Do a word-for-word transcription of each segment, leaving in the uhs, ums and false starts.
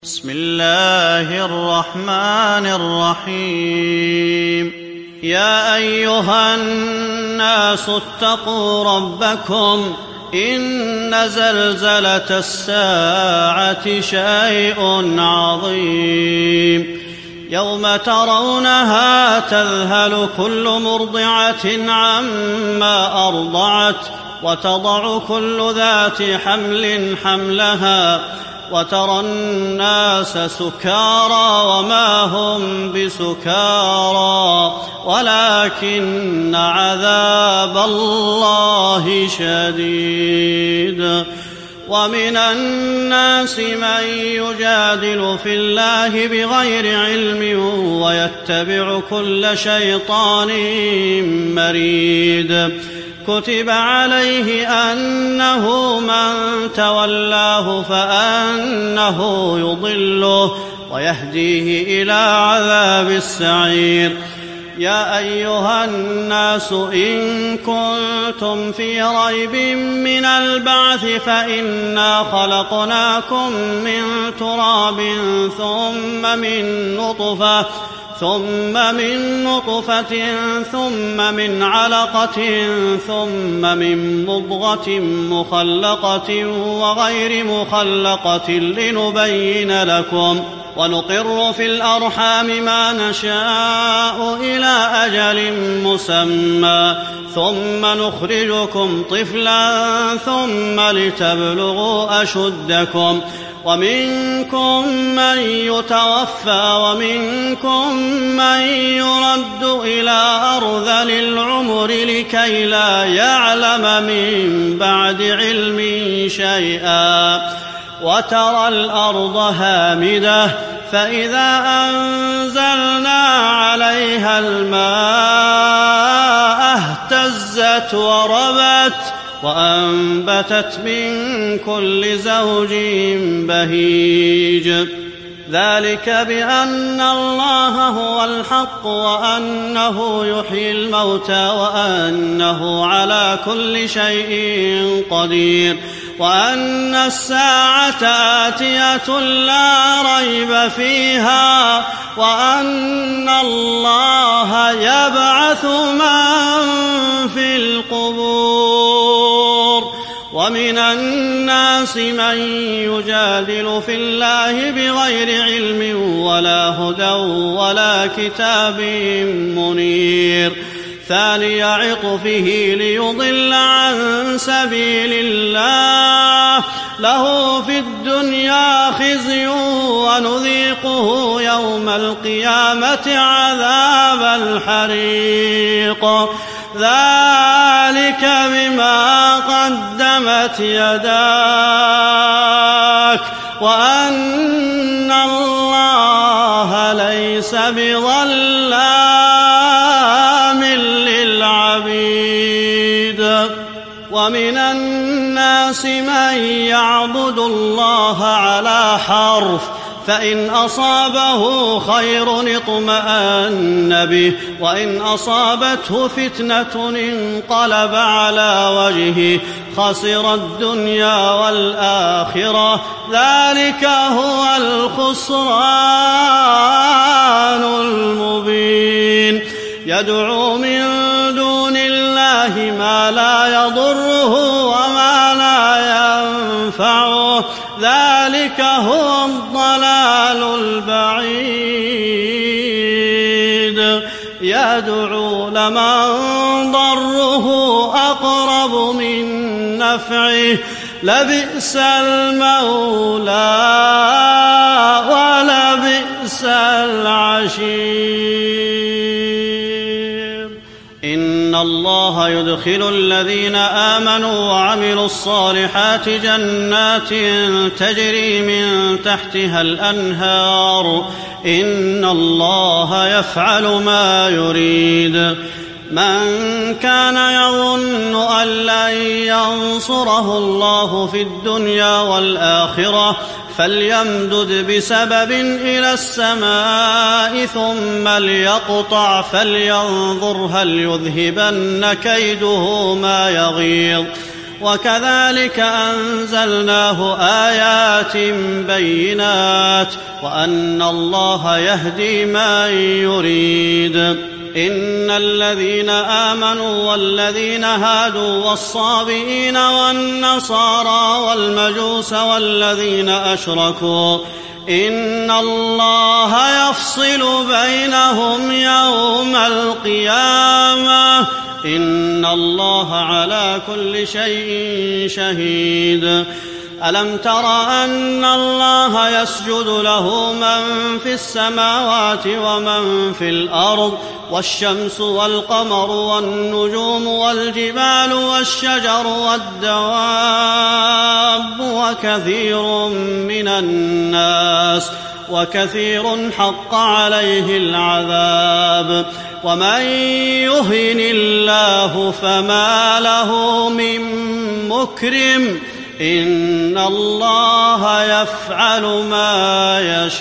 بسم الله الرحمن الرحيم. يا أيها الناس اتقوا ربكم إن زلزلة الساعة شيء عظيم يوم ترونها تذهل كل مرضعة عما أرضعت وتضع كل ذات حمل حملها وترى الناس سكارى وما هم بسكارى ولكن عذاب الله شديد. ومن الناس من يجادل في الله بغير علم ويتبع كل شيطان مريد. كتب عليه أنه من تولاه فأنه يضله ويهديه إلى عذاب السعير. يا أيها الناس إن كنتم في ريب من البعث فإنا خلقناكم من تراب ثم من نطفة ثم من نطفة ثم من علقة ثم من مضغة مخلقة وغير مخلقة لنبين لكم ونقر في الأرحام ما نشاء إلى أجل مسمى ثم نخرجكم طفلا ثم لتبلغوا أشدكم ومنكم من يتوفى ومنكم من يرد إلى أرذل العمر لكي لا يعلم من بعد علم شيئا. وترى الأرض هامدة فإذا أنزلنا عليها الماء اهتزت وربت وأنبتت من كل زوج بهيج. ذلك بأن الله هو الحق وأنه يحيي الموتى وأنه على كل شيء قدير وأن الساعة آتية لا ريب فيها وأن الله يبعث من في القبور. ومن الناس من يجادل في الله بغير علم ولا هدى ولا كتاب منير. ثاني عطفه ليضل عن سبيل الله له في الدنيا خزي ونذيقه يوم القيامة عذاب الحريق. ذلك بما قدمت يداك وأن الله ليس بظلام للعبيد. ومن الناس من يعبد الله على حرف فإن أصابه خير اطمأن به وإن أصابته فتنة انقلب على وجهه خسر الدنيا والآخرة. ذلك هو الخسران المبين. يدعو من دون الله ما لا يضره وما لا ينفعه ذلك هو الضلال البعيد. يدعو لمن ضره أقرب من نفعه لبئس المولى ولبئس العشير. إن الله يدخل الذين آمنوا وعملوا الصالحات جنات تجري من تحتها الأنهار إن الله يفعل ما يريد. من كان يظن أن لن ينصره الله في الدنيا والآخرة فليمدد بسبب إلى السماء ثم ليقطع فلينظر هل يذهبن كيده ما يغيظ. وكذلك أنزلناه آيات بينات وأن الله يهدي من يريد. إن الذين آمنوا والذين هادوا والصابئين والنصارى والمجوس والذين أشركوا إن الله يفصل بينهم يوم القيامة إن الله على كل شيء شهيد. ألم تر أن الله يسجد له من في السماوات ومن في الأرض والشمس والقمر والنجوم والجبال والشجر والدواب وكثير من الناس وكثير حق عليه العذاب ومن يهن الله فما له من مكرم إن الله يفعل ما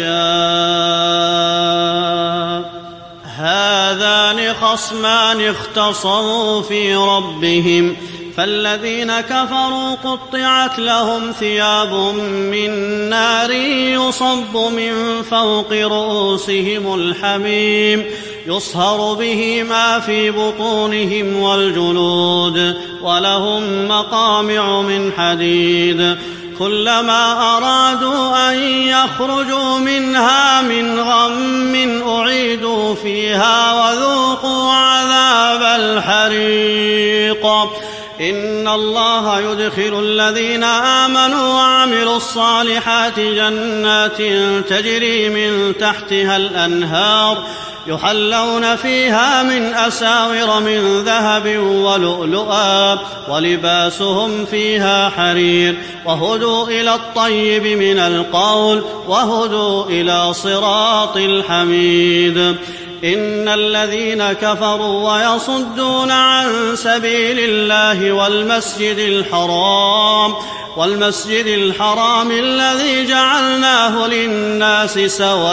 يشاء. هذان خصمان اختصموا في ربهم فالذين كفروا قطعت لهم ثياب من نار يصب من فوق رؤوسهم الحميم يصهر به ما في بطونهم والجلود ولهم مقامع من حديد كلما أرادوا أن يخرجوا منها من غم أعيدوا فيها وذوقوا عذاب الحريق. إن الله يدخل الذين آمنوا وعملوا الصالحات جنات تجري من تحتها الأنهار يحلون فيها من أساور من ذهب ولؤلؤا ولباسهم فيها حرير وهدوا إلى الطيب من القول وهدوا إلى صراط الحميد. إن الذين كفروا ويصدون عن سبيل الله والمسجد الحرام والمسجد الحرام الذي جعلناه للناس سواء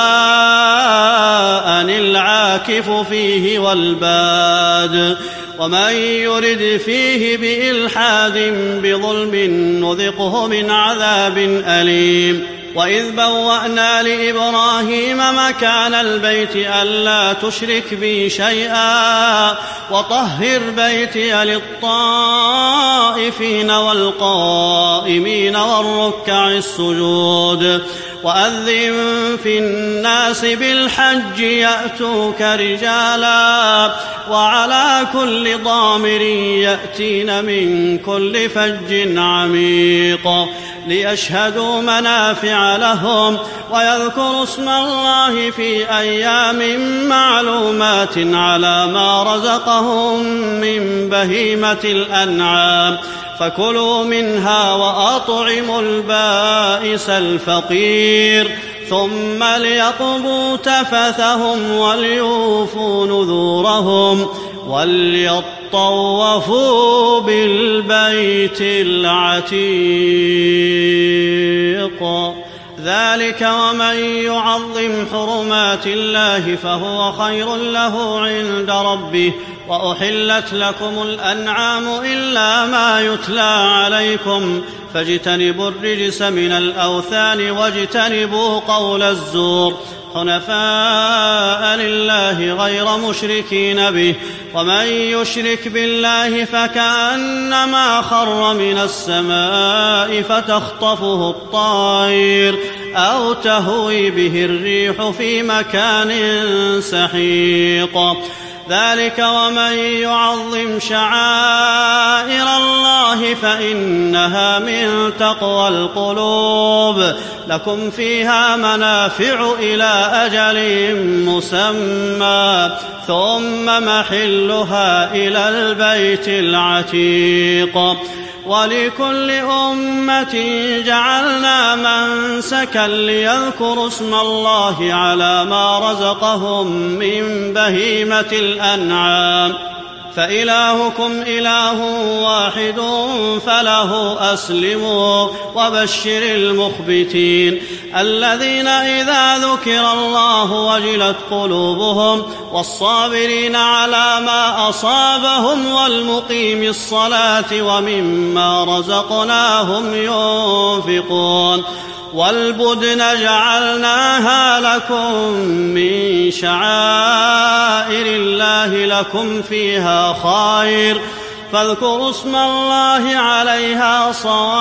العاكف فيه والباد ومن يرد فيه بإلحاد بظلم نذقه من عذاب أليم. وإذ بوأنا لإبراهيم مكان البيت ألا تشرك بي شيئا وطهر بيتي للطائفين والقائمين والركع السجود وأذن في الناس بالحج يأتوك رجالا وعلى كل ضامر يأتين من كل فج عميق ليشهدوا منافع لهم ويذكروا اسم الله في أيام معلومات على ما رزقهم من بهيمة الأنعام فكلوا منها وأطعموا البائس الفقير ثم ليقضوا تفثهم وليوفوا نذورهم وليطوفوا بالبيت العتيق. ذلك ومن يعظم حرمات الله فهو خير له عند ربه وأحلت لكم الأنعام إلا ما يتلى عليكم فاجتنبوا الرجس من الأوثان واجتنبوا قول الزور حنفاء لله غير مشركين به ومن يشرك بالله فكأنما خر من السماء فتخطفه الطير أو تهوي به الريح في مكان سحيق. ذلك ومن يعظم شعائر الله فإنها من تقوى القلوب لكم فيها منافع إلى أجل مسمى ثم محلها إلى البيت العتيق. ولكل أمة جعلنا منسكا ليذكروا اسم الله على ما رزقهم من بهيمة الأنعام فإلهكم إله واحد فله أسلموا وبشر المخبتين الذين إذا ذكر الله وجلت قلوبهم والصابرين على ما أصابهم والمقيم الصلاة ومما رزقناهم ينفقون والبدن جعلناها لكم من شعائر الله لكم فيها خير فاذكروا اسم الله عليها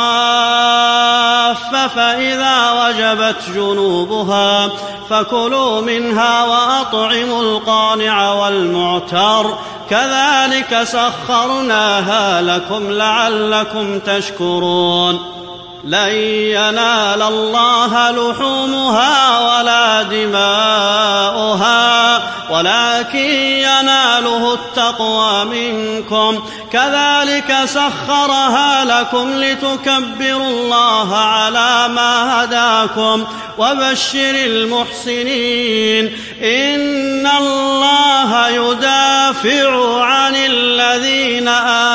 صواف فإذا وجبت جنوبها فكلوا منها وأطعموا القانع والمعتر كذلك سخرناها لكم لعلكم تشكرون لن ينال الله لحومها ولا دماؤها ولكن يناله التقوى منكم كذلك سخرها لكم لتكبروا الله على ما هداكم وبشر المحسنين إن الله يدافع عن الذين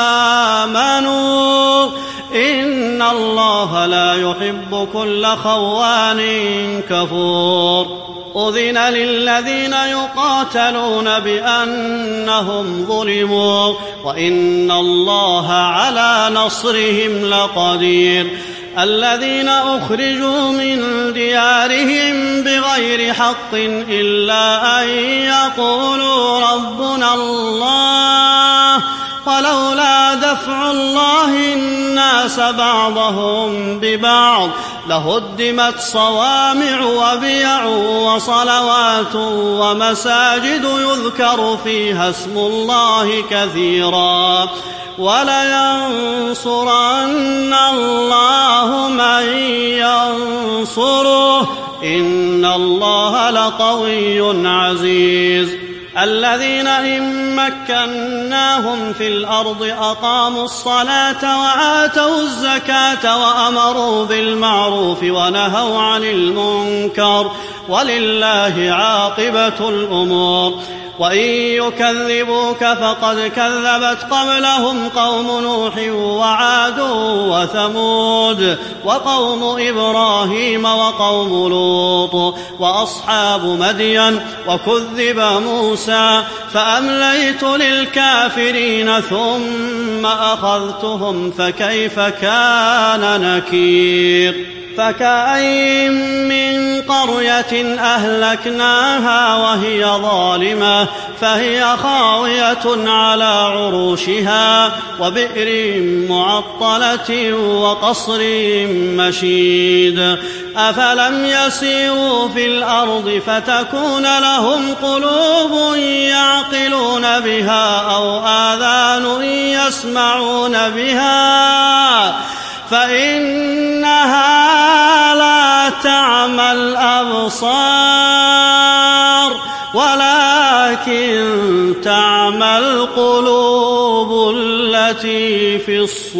آمنوا إن الله لا يحب كل خوان كفور أذن للذين يقاتلون بأنهم ظلموا وإن الله على نصرهم لقدير الذين أخرجوا من ديارهم بغير حق إلا أن يقولوا ربنا الله ولولا دفع الله الناس بعضهم ببعض لهدمت صوامع وبيع وصلوات ومساجد يذكر فيها اسم الله كثيرا ولينصرن الله من ينصره إن الله لقوي عزيز الذين إن مكناهم في الأرض أقاموا الصلاة وآتوا الزكاة وأمروا بالمعروف ونهوا عن المنكر ولله عاقبة الأمور وإن يكذبوك فقد كذبت قبلهم قوم نوح وعاد وثمود وقوم إبراهيم وقوم لوط وأصحاب مدين وكذب موسى فأمليت للكافرين ثم أخذتهم فكيف كان نكير فكأين من قرية أهلكناها وهي ظالمة فهي خاوية على عروشها وبئر معطلة وقصر مشيد أفلم يسيروا في الأرض فتكون لهم قلوب يعقلون بها أو آذان يسمعون بها فإنها لا تعمى الأبصار ولكن تعمى القلوب التي في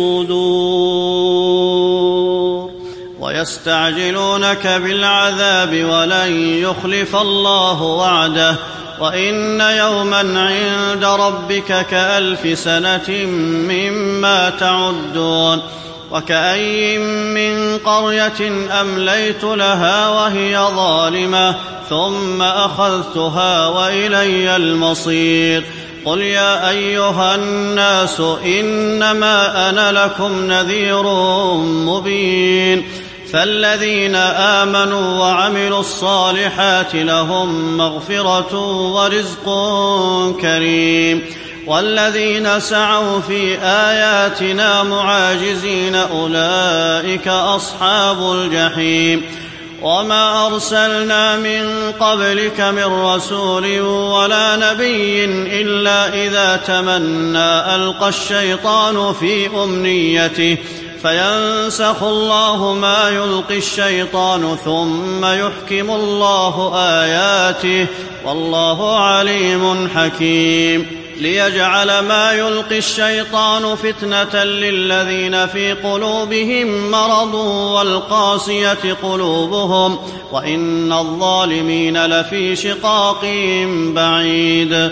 الصدور ويستعجلونك بالعذاب ولن يخلف الله وعده وإن يوما عند ربك كألف سنة مما تعدون وكأين من قرية أمليت لها وهي ظالمة ثم أخذتها وإلي المصير قل يا أيها الناس إنما أنا لكم نذير مبين فالذين آمنوا وعملوا الصالحات لهم مغفرة ورزق كريم والذين سعوا في آياتنا معاجزين أولئك أصحاب الجحيم وما أرسلنا من قبلك من رسول ولا نبي إلا إذا تمنى ألقى الشيطان في أمنيته فينسخ الله ما يلقي الشيطان ثم يحكم الله آياته والله عليم حكيم ليجعل ما يلقي الشيطان فتنة للذين في قلوبهم مرض والقاسية قلوبهم وإن الظالمين لفي شقاق بعيد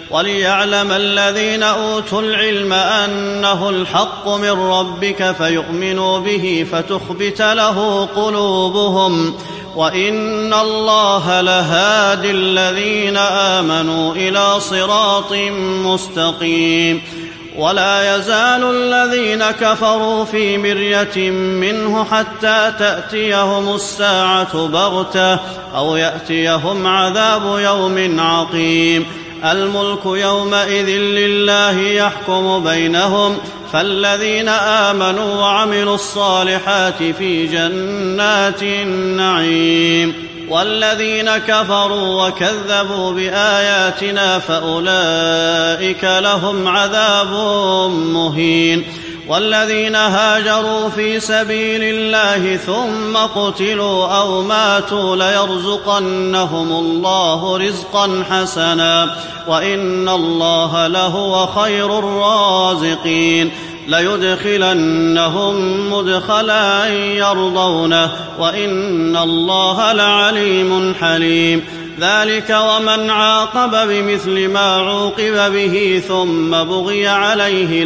وليعلم الذين أوتوا العلم أنه الحق من ربك فيؤمنوا به فتخبت له قلوبهم وإن الله لهادي الذين آمنوا إلى صراط مستقيم. ولا يزال الذين كفروا في مرية منه حتى تأتيهم الساعة بغتة أو يأتيهم عذاب يوم عقيم. الملك يومئذ لله يحكم بينهم فالذين آمنوا وعملوا الصالحات في جنات النعيم والذين كفروا وكذبوا بآياتنا فأولئك لهم عذاب مهين. والذين هاجروا في سبيل الله ثم قتلوا أو ماتوا ليرزقنهم الله رزقا حسنا وإن الله لهو خير الرازقين. ليدخلنهم مدخلا يرضونه وإن الله لعليم حليم. ذلك ومن عاقب بمثل ما عوقب به ثم بغي عليه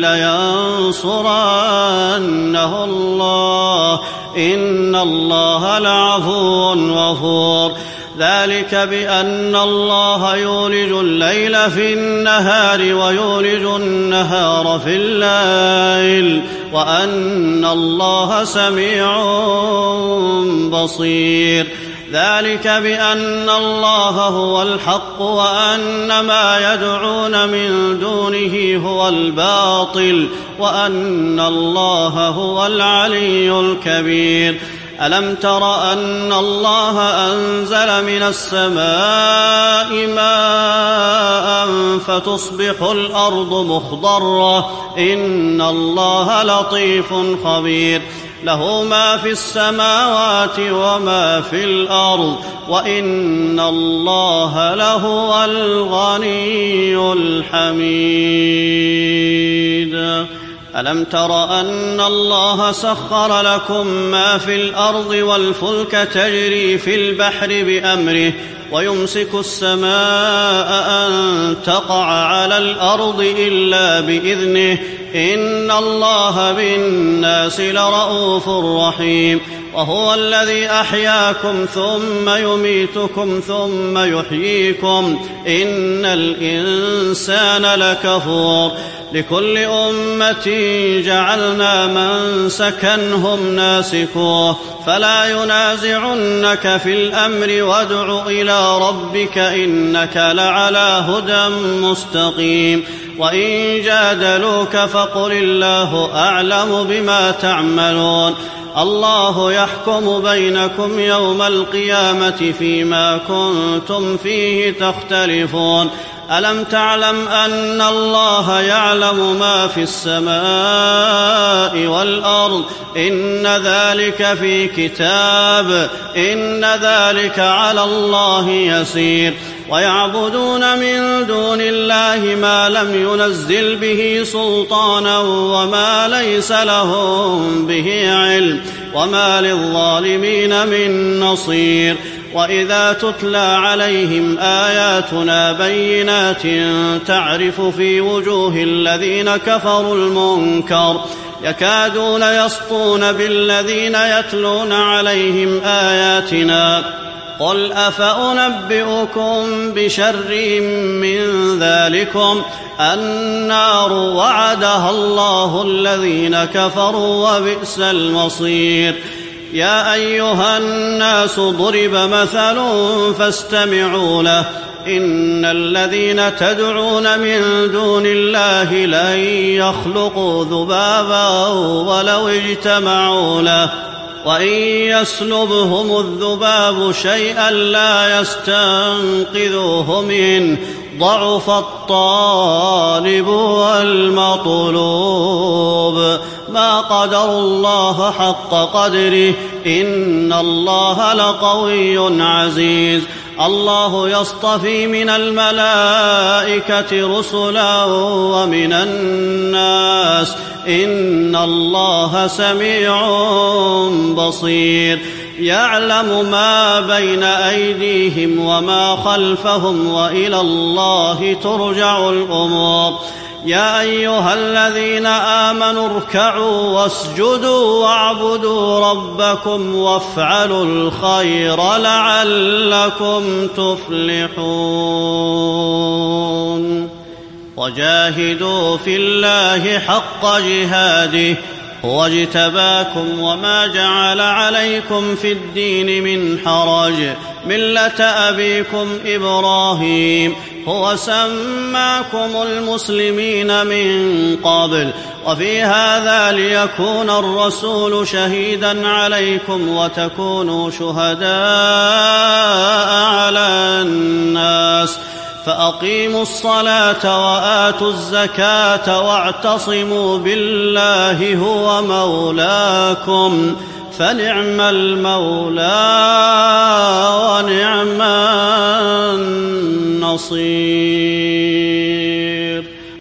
لينصرنه الله إن الله لعفو غفور. ذلك بأن الله يولج الليل في النهار ويولج النهار في الليل وأن الله سميع بصير. ذلك بأن الله هو الحق وأن ما يدعون من دونه هو الباطل وأن الله هو العلي الكبير. ألم تر أن الله أنزل من السماء ماء فتصبح الأرض مخضرة إن الله لطيف خبير. له ما في السماوات وما في الأرض وإن الله لهو الغني الحميد. ألم تر أن الله سخر لكم ما في الأرض والفلك تجري في البحر بأمره ويمسك السماء أن تقع على الأرض إلا بإذنه إن الله بالناس لرءوف رحيم. وهو الذي أحياكم ثم يميتكم ثم يحييكم إن الإنسان لكفور. لكل أمة جعلنا منسكا هم ناسكوه فلا ينازعنك في الأمر وادع إلى ربك إنك لعلى هدى مستقيم. وإن جادلوك فقل الله أعلم بما تعملون. الله يحكم بينكم يوم القيامة فيما كنتم فيه تختلفون. ألم تعلم أن الله يعلم ما في السماء والأرض إن ذلك في كتاب إن ذلك على الله يسير. ويعبدون من دون الله ما لم ينزل به سلطانا وما ليس لهم به علم وما للظالمين من نصير. وإذا تتلى عليهم آياتنا بينات تعرف في وجوه الذين كفروا المنكر يكادون يسطون بالذين يتلون عليهم آياتنا قل أفأنبئكم بشر من ذلكم النار وعدها الله الذين كفروا وبئس المصير. يا أيها الناس ضرب مثل فاستمعوا له إن الذين تدعون من دون الله لن يخلقوا ذبابا ولو اجتمعوا له وإن يسلبهم الذباب شيئا لا يستنقذوه منه ضعف الطالب والمطلوب. ما قدروا الله حق قدره إن الله لقوي عزيز. الله يصطفي من الملائكة رسلا ومن الناس إن الله سميع بصير. يعلم ما بين أيديهم وما خلفهم وإلى الله ترجع الأمور يا أيها الذين آمنوا اركعوا واسجدوا واعبدوا ربكم وافعلوا الخير لعلكم تفلحون وجاهدوا في الله حق جهاده هو اجتباكم وما جعل عليكم في الدين من حرج ملة أبيكم إبراهيم هو سماكم المسلمين من قبل وفي هذا ليكون الرسول شهيدا عليكم وتكونوا شهداء على الناس فأقيموا الصلاة وآتوا الزكاة واعتصموا بالله هو مولاكم فنعم المولى ونعم النصير.